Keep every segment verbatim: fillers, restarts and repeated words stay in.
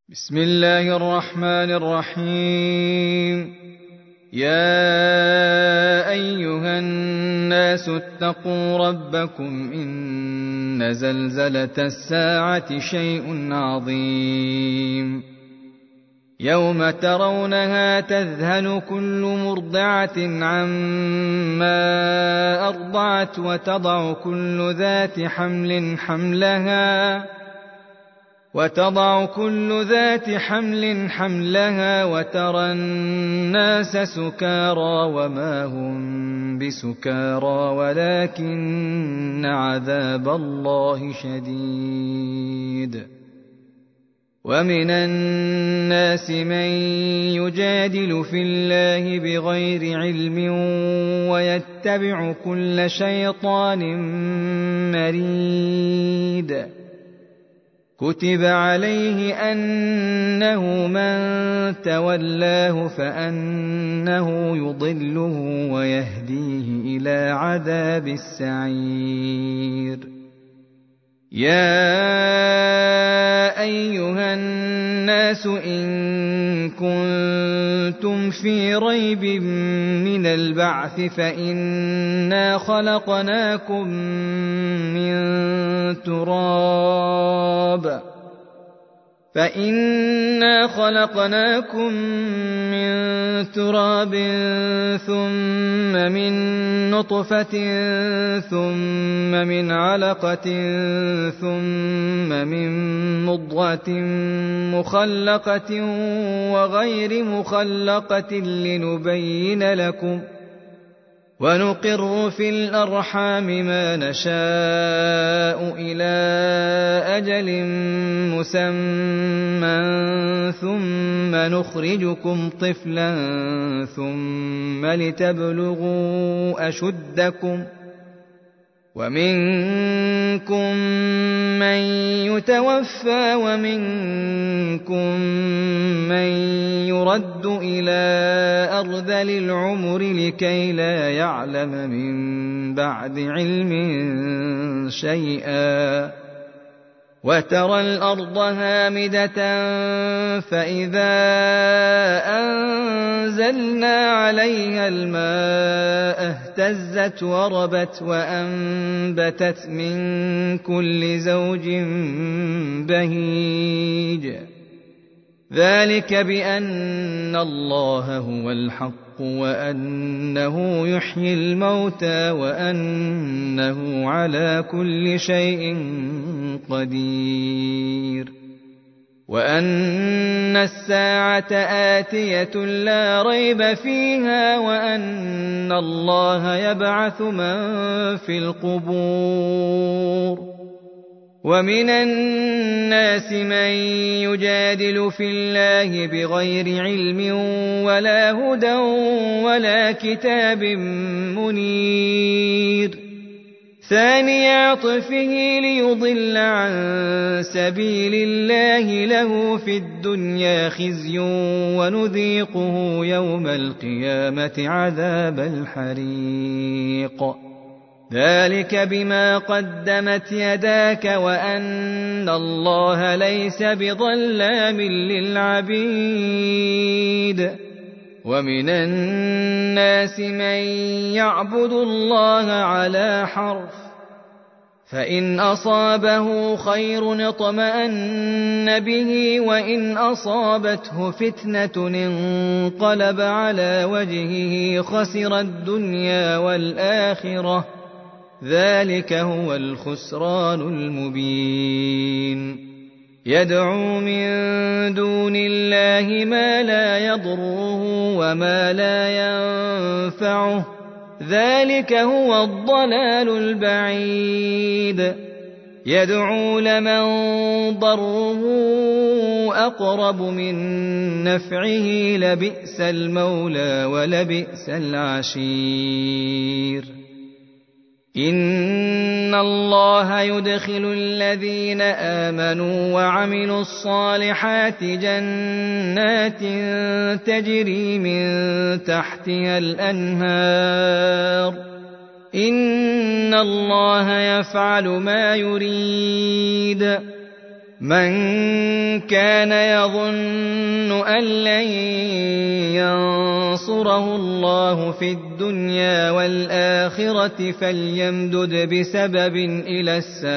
بسم الله الرحمن الرحيم. يا أيها الناس اتقوا ربكم إن زلزلة الساعة شيء عظيم يوم ترونها تذهل كل مرضعة عما أرضعت وتضع كل ذات حمل حملها وتضع كل ذات حمل حملها وترى الناس سكارى وما هم بسكارى ولكن عذاب الله شديد. ومن الناس من يجادل في الله بغير علم ويتبع كل شيطان مريد. كتب عليه أنه من تولاه فأنه يضله ويهديه إلى عذاب السعير. يا أيها الناس إن كنتم في ريب من البعث فإنا خلقناكم من تراب فإنا خلقناكم من تراب ثم من نطفة ثم من علقة ثم من مضغة مخلقة وغير مخلقة لنبين لكم ونقر في الأرحام ما نشاء إلى أجل مسمى ثم نخرجكم طفلا ثم لتبلغوا أشدكم ومنكم من يتوفى ومنكم من يرد إلى أرذل العمر لكي لا يعلم من بعد علم شيئا. وترى الأرض هامدة فإذا أنزلنا عليها الماء اهتزت وربت وأنبتت من كل زوج بهيج. ذلك بأن الله هو الحق وأنه يحيي الموتى وأنه على كل شيء قدير وأن الساعة آتية لا ريب فيها وأن الله يبعث من في القبور. ومن الناس من يجادل في الله بغير علم ولا هدى ولا كتاب منير. ثاني عطفه ليضل عن سبيل الله له في الدنيا خزي ونذيقه يوم القيامة عذاب الحريق. ذلك بما قدمت يداك وأن الله ليس بظلام للعبيد. ومن الناس من يعبد الله على حرف فإن أصابه خير اطمأن به وإن أصابته فتنة انقلب على وجهه خسر الدنيا والآخرة. ذلك هو الخسران المبين. يدعو من دون الله ما لا يضره وما لا ينفعه ذلك هو الضلال البعيد. يدعو لمن ضره أقرب من نفعه لبئس المولى ولبئس العشير. إن الله يدخل الذين آمنوا وعملوا الصالحات جنات تجري من تحتها الأنهار. إن الله يفعل ما يريد. من كان يظن أن لن ينصره الله في الدنيا والآخرة فليمدد بسبب إلى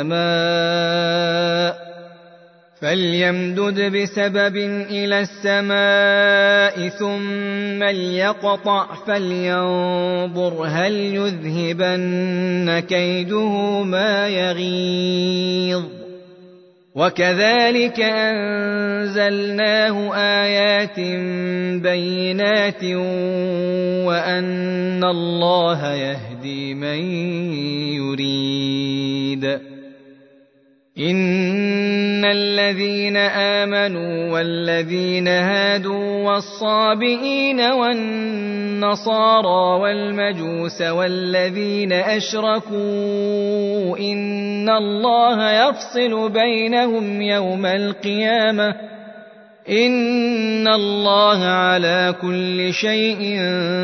السماء فليمدد بسبب إلى السماء ثم ليقطع فلينظر هل يذهبن كيده ما يغيظ وكذلك أنزلناه آيات بينات وأن الله يهدي من يريد إن الذين آمنوا والذين هادوا والصابئين والنصارى والمجوس والذين أشركوا إن الله يفصل بينهم يوم القيامة إن الله على كل شيء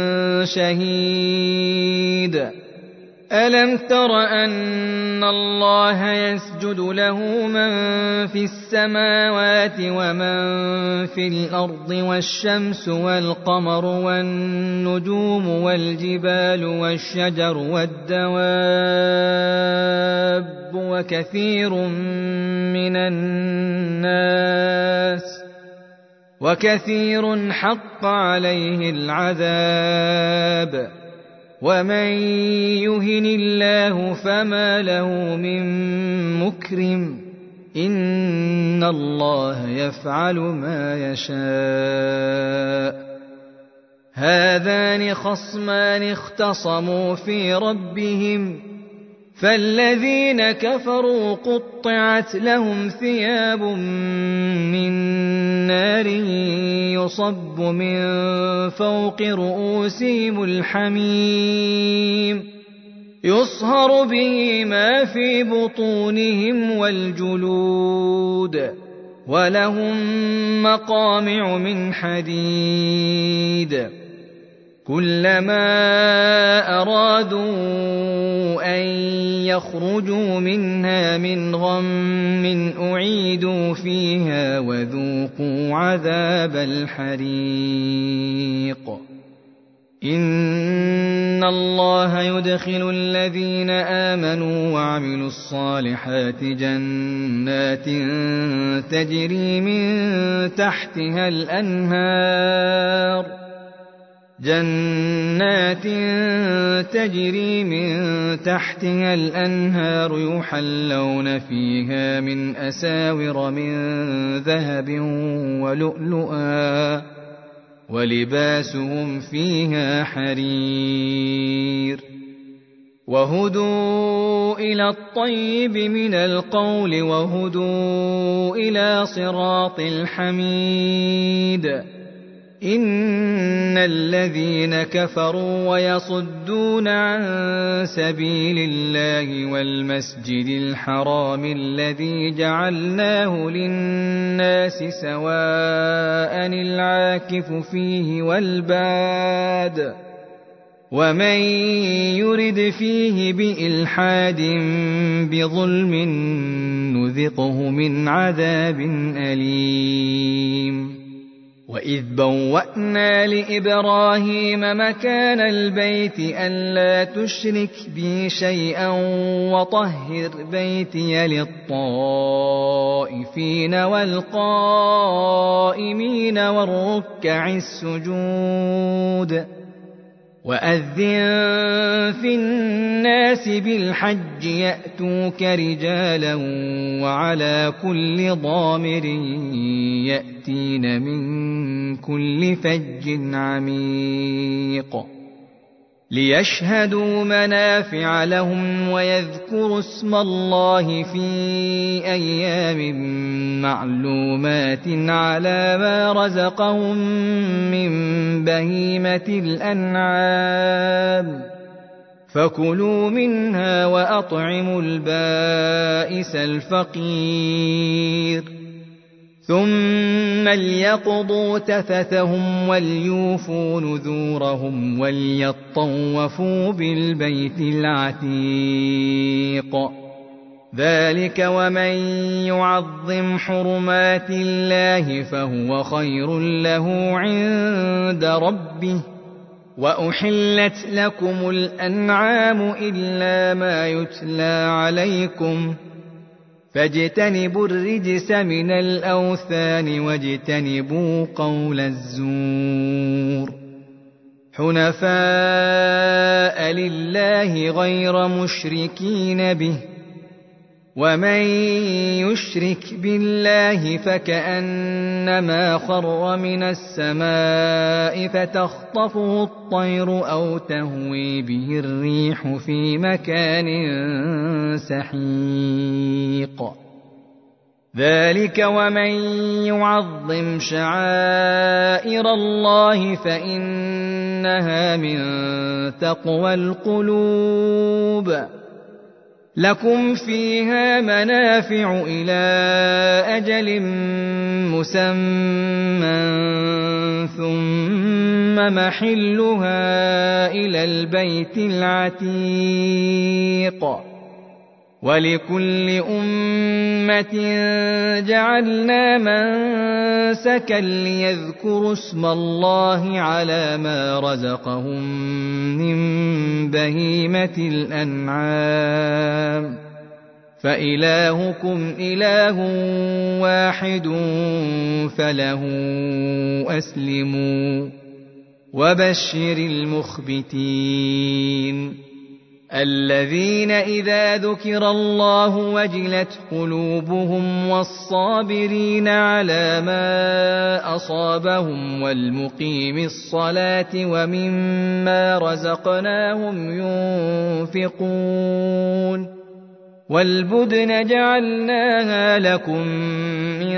شهيد ألم تر أن الله يسجد له من في السماوات ومن في الأرض والشمس والقمر والنجوم والجبال والشجر والدواب وكثير من الناس وكثير حق عليه العذاب ومن يهن الله فما له من مكرم إن الله يفعل ما يشاء هذان خصمان اختصموا في ربهم فالذين كفروا قطعت لهم ثياب من نار يصب من فوق رؤوسهم الحميم يصهر به ما في بطونهم والجلود ولهم مقامع من حديد كلما أرادوا أن يخرجوا منها من غم أعيدوا فيها وذوقوا عذاب الحريق إن الله يدخل الذين آمنوا وعملوا الصالحات جنات تجري من تحتها الأنهار جنات تجري من تحتها الأنهار يحلون فيها من أساور من ذهب ولؤلؤا ولباسهم فيها حرير وهدوا إلى الطيب من القول وهدوا إلى صراط الحميد إن الذين كفروا ويصدون عن سبيل الله والمسجد الحرام الذي جعلناه للناس سواء العاكف فيه والباد ومن يرد فيه بإلحاد بظلم نذقه من عذاب أليم وإذ بوأنا لإبراهيم مكان البيت ألا تشرك بي شيئا وطهر بيتي للطائفين والقائمين والركع السجود وأذن في الناس بالحج يأتوك رجالا وعلى كل ضامر يأتين من كل فج عميق ليشهدوا منافع لهم ويذكروا اسم الله في أيام معلومات على ما رزقهم من بهيمة الأنعام فكلوا منها وأطعموا البائس الفقير ثم ليقضوا تفثهم وليوفوا نذورهم وليطوفوا بالبيت العتيق ذلك ومن يعظم حرمات الله فهو خير له عند ربه. وأحلت لكم الأنعام إلا ما يتلى عليكم فاجتنبوا الرجس من الأوثان واجتنبوا قول الزور حنفاء لله غير مشركين به ومن يشرك بالله فكأنما خر من السماء فتخطفه الطير أو تهوي به الريح في مكان سحيق. ذلك ومن يعظم شعائر الله فإنها من تقوى القلوب. لكم فيها منافع إلى أجل مسمى ثم محلها إلى البيت العتيق. ولكل أمة جعلنا منسكا ليذكروا اسم الله على ما رزقهم من بهيمة الأنعام فإلهكم إله واحد فله أسلموا وبشر المخبتين الذين إذا ذكر الله وجلت قلوبهم والصابرين على ما أصابهم والمقيم الصلاة ومما رزقناهم ينفقون. والبدن جعلناها لكم من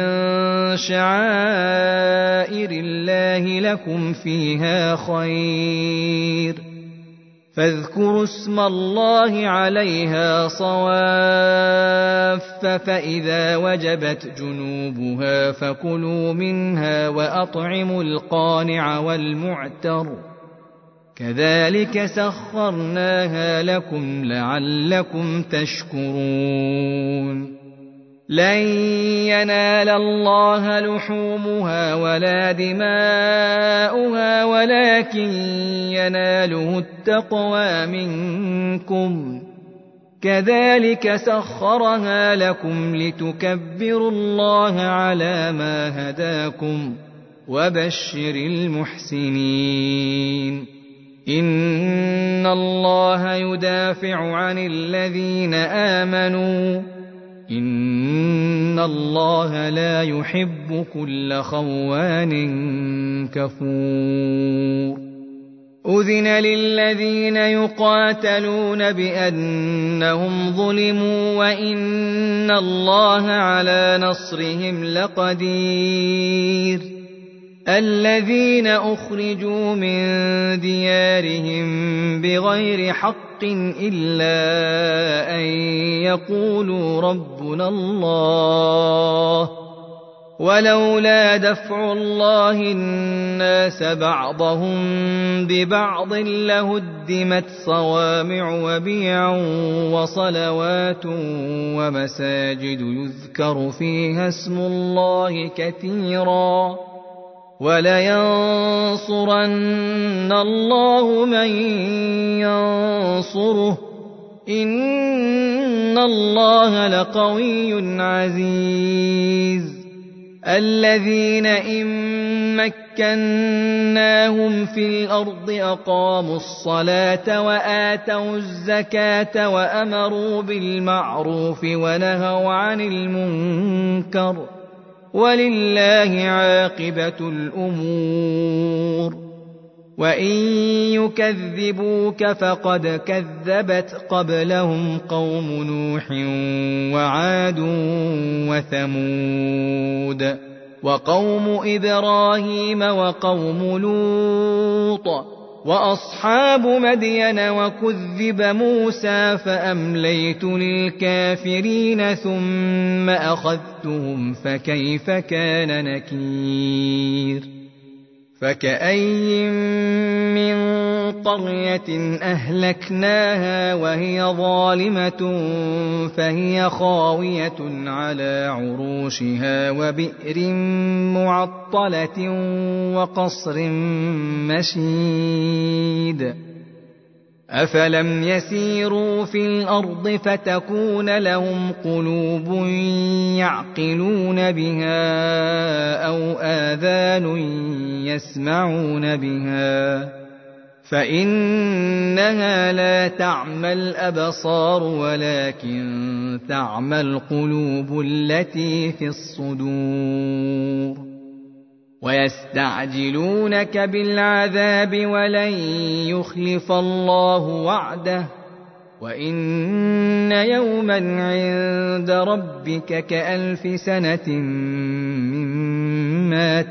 شعائر الله لكم فيها خير فاذكروا اسم الله عليها صواف فإذا وجبت جنوبها فكلوا منها وأطعموا القانع والمعتر كذلك سخرناها لكم لعلكم تشكرون. لن ينال الله لحومها ولا دماؤها ولكن يناله التقوى منكم كذلك سخرها لكم لتكبروا الله على ما هداكم وبشر المحسنين. إن الله يدافع عن الذين آمنوا إن الله لا يحب كل خوان كفور. أذن للذين يقاتلون بأنهم ظلموا وإن الله على نصرهم لقدير. الذين أخرجوا من ديارهم بغير حق إلا أن يقولوا ربنا الله ولولا دفع الله الناس بعضهم ببعض لهدمت صوامع وبيع وصلوات ومساجد يذكر فيها اسم الله كثيرا ولينصرن الله من ينصره إن الله لقوي عزيز. الذين إن مكناهم في الأرض أقاموا الصلاة وآتوا الزكاة وأمروا بالمعروف ونهوا عن المنكر ولله عاقبة الأمور. وإن يكذبوك فقد كذبت قبلهم قوم نوح وعاد وثمود وقوم إبراهيم وقوم لوط وأصحاب مدين وكذب موسى فأمليت للكافرين ثم أخذتهم فكيف كان نكير. فكأين من قرية أهلكناها وهي ظالمة فهي خاوية على عروشها وبئر معطلة وقصر مشيد أفلم يسيروا في الأرض فتكون لهم قلوب يعقلون بها أو آذان يسمعون بها فإنها لا تعمى الأبصار ولكن تعمى القلوب التي في الصدور ويستعجلونك بالعذاب ولن يخلف الله وعده وإن يوما عند ربك كألف سنة مما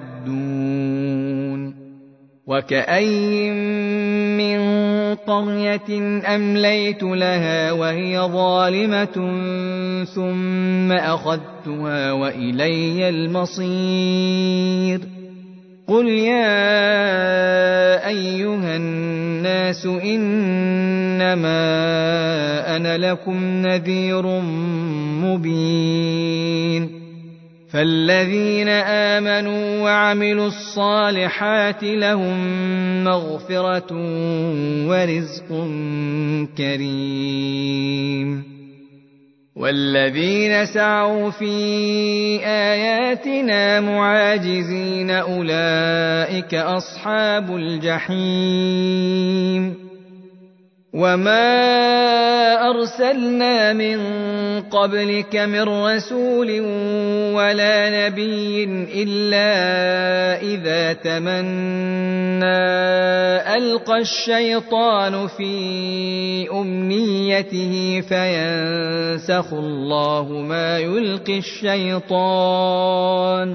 تعدون وكأين من قرية أمليت لها وهي ظالمة ثم أخذتها وإلي المصير قل يا أيها الناس إنما أنا لكم نذير مبين فالذين آمنوا وعملوا الصالحات لهم مغفرة ورزق كريم والذين سعوا في آياتنا معاجزين أولئك أصحاب الجحيم وما أرسلنا من قبلك من رسول ولا نبي إلا إذا تمنى ألقى الشيطان في أمنيته فينسخ الله ما يلقي الشيطان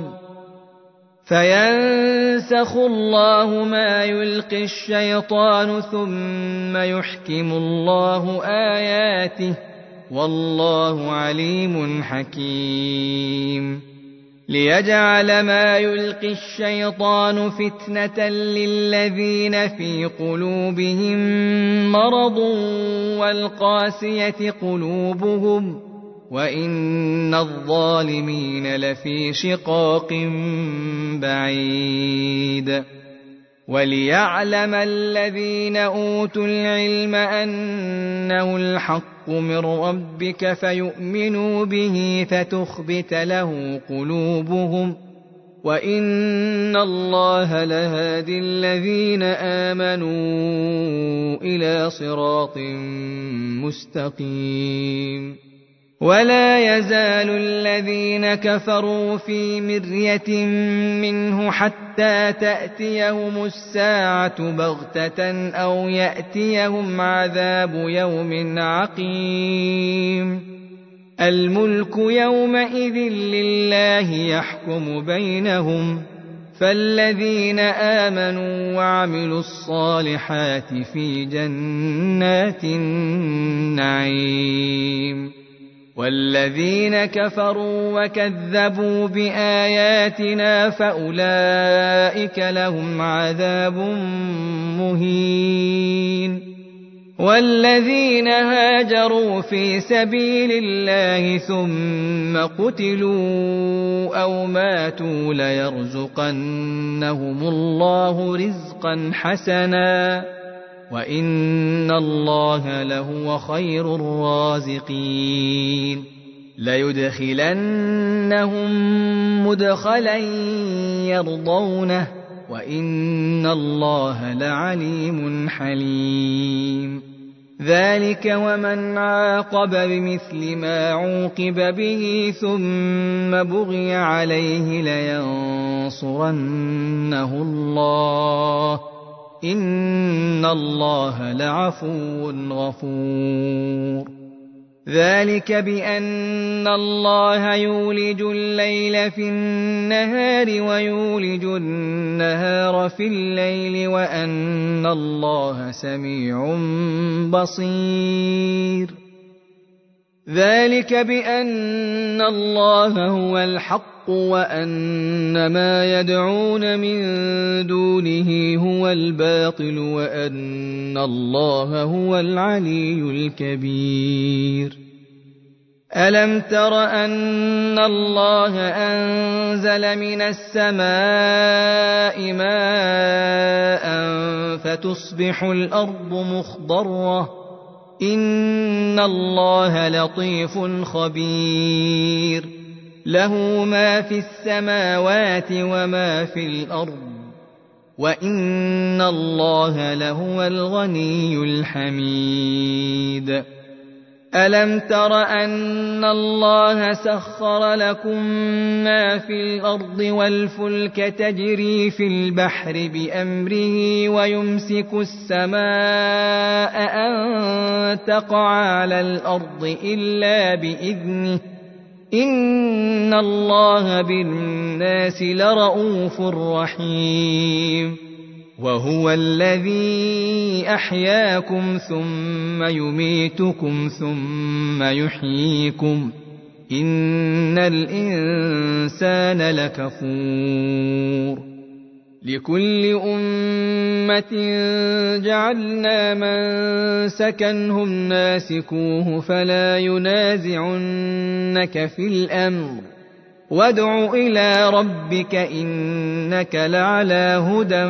فينسخ الله ما يلقي الشيطان ثم يحكم الله آياته والله عليم حكيم ليجعل ما يلقي الشيطان فتنة للذين في قلوبهم مرض والقاسية قلوبهم وإن الظالمين لفي شقاق بعيد وليعلم الذين أوتوا العلم أنه الحق من ربك فيؤمنوا به فتخبت له قلوبهم وإن الله لهادي الذين آمنوا إلى صراط مستقيم ولا يزال الذين كفروا في مرية منه حتى تأتيهم الساعة بغتة أو يأتيهم عذاب يوم عقيم الملك يومئذ لله يحكم بينهم فالذين آمنوا وعملوا الصالحات في جنات النعيم والذين كفروا وكذبوا بآياتنا فأولئك لهم عذاب مهين والذين هاجروا في سبيل الله ثم قتلوا أو ماتوا ليرزقنهم الله رزقا حسنا وإن الله لهو خير الرازقين ليدخلنهم مدخلا يرضونه وإن الله لعليم حليم ذلك ومن عاقب بمثل ما عوقب به ثم بغي عليه لينصرنه الله إن الله لعفو غفور ذلك بأن الله يولج الليل في النهار ويولج النهار في الليل وأن الله سميع بصير ذلك بأن الله هو الحق وأن ما يدعون من دونه هو الباطل وأن الله هو العلي الكبير. ألم تر أن الله أنزل من السماء ماء فتصبح الأرض مخضرة إن الله لطيف خبير له ما في السماوات وما في الأرض وإن الله لهو الغني الحميد. ألم تر أن الله سخر لكم ما في الأرض والفلك تجري في البحر بأمره ويمسك السماء أن تقع على الأرض إلا بإذنه إن الله بالناس لرءوف رحيم. وهو الذي أحياكم ثم يميتكم ثم يحييكم إن الإنسان لكفور. لكل أمة جعلنا منسكا هم ناسكوه فلا ينازعنك في الأمر وادع إلى ربك إنك لعلى هدى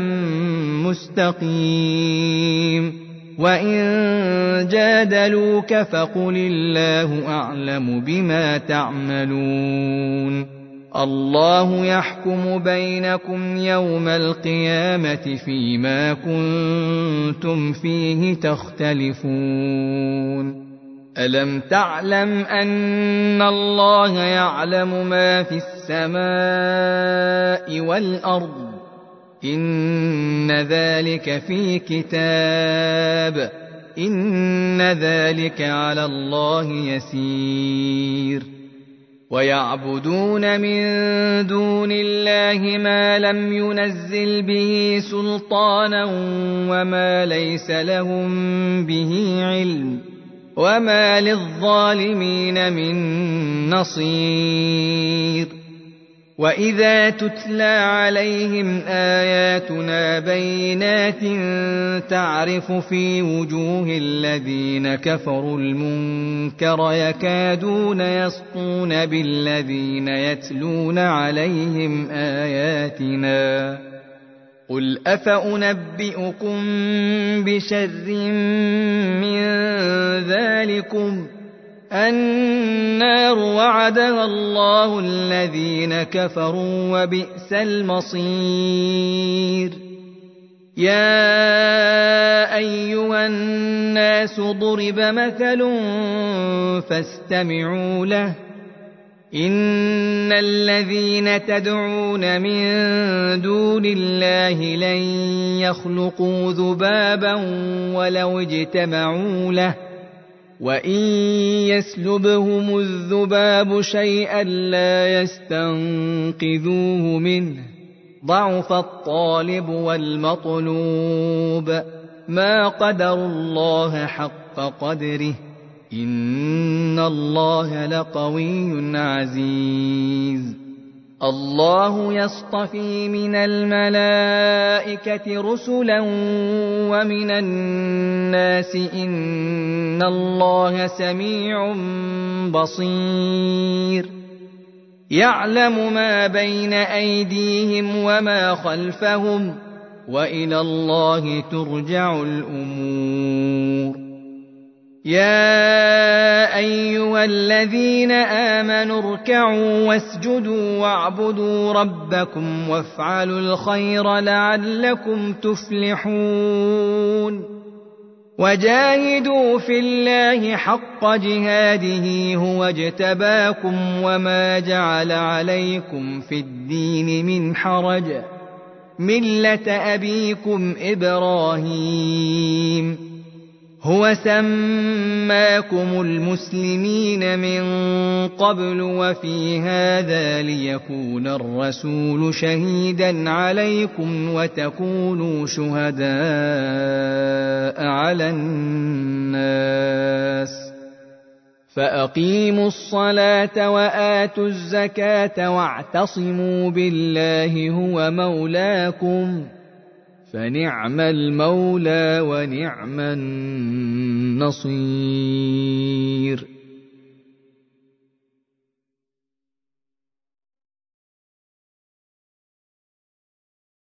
مستقيم. وإن جادلوك فقل الله أعلم بما تعملون الله يحكم بينكم يوم القيامة فيما كنتم فيه تختلفون. ألم تعلم أن الله يعلم ما في السماء والأرض إن ذلك في كتاب إن ذلك على الله يسير. ويعبدون من دون الله ما لم ينزل به سلطانا وما ليس لهم به علم وما للظالمين من نصير. وإذا تتلى عليهم آياتنا بينات تعرف في وجوه الذين كفروا المنكر يكادون يسطون بالذين يتلون عليهم آياتنا قل أفأنبئكم بشر من ذلكم النار وعدها الله الذين كفروا وبئس المصير. يا أيها الناس ضرب مثل فاستمعوا له إن الذين تدعون من دون الله لن يخلقوا ذبابا ولو اجتمعوا له وإن يسلبهم الذباب شيئا لا يستنقذوه منه ضعف الطالب والمطلوب ما قدروا الله حق قدره إن الله لقوي عزيز. الله يصطفي من الملائكة رسلا ومن الناس إن الله سميع بصير. يعلم ما بين أيديهم وما خلفهم وإلى الله ترجع الأمور. يا أيها الذين آمنوا اركعوا واسجدوا واعبدوا ربكم وافعلوا الخير لعلكم تفلحون. وجاهدوا في الله حق جهاده هو اجتباكم وما جعل عليكم في الدين من حرج ملة أبيكم إبراهيم هو سماكم المسلمين من قبل وفي هذا ليكون الرسول شهيدا عليكم وتكونوا شهداء على الناس فأقيموا الصلاة وآتوا الزكاة واعتصموا بالله هو مولاكم فنعم المولى ونعم النصير.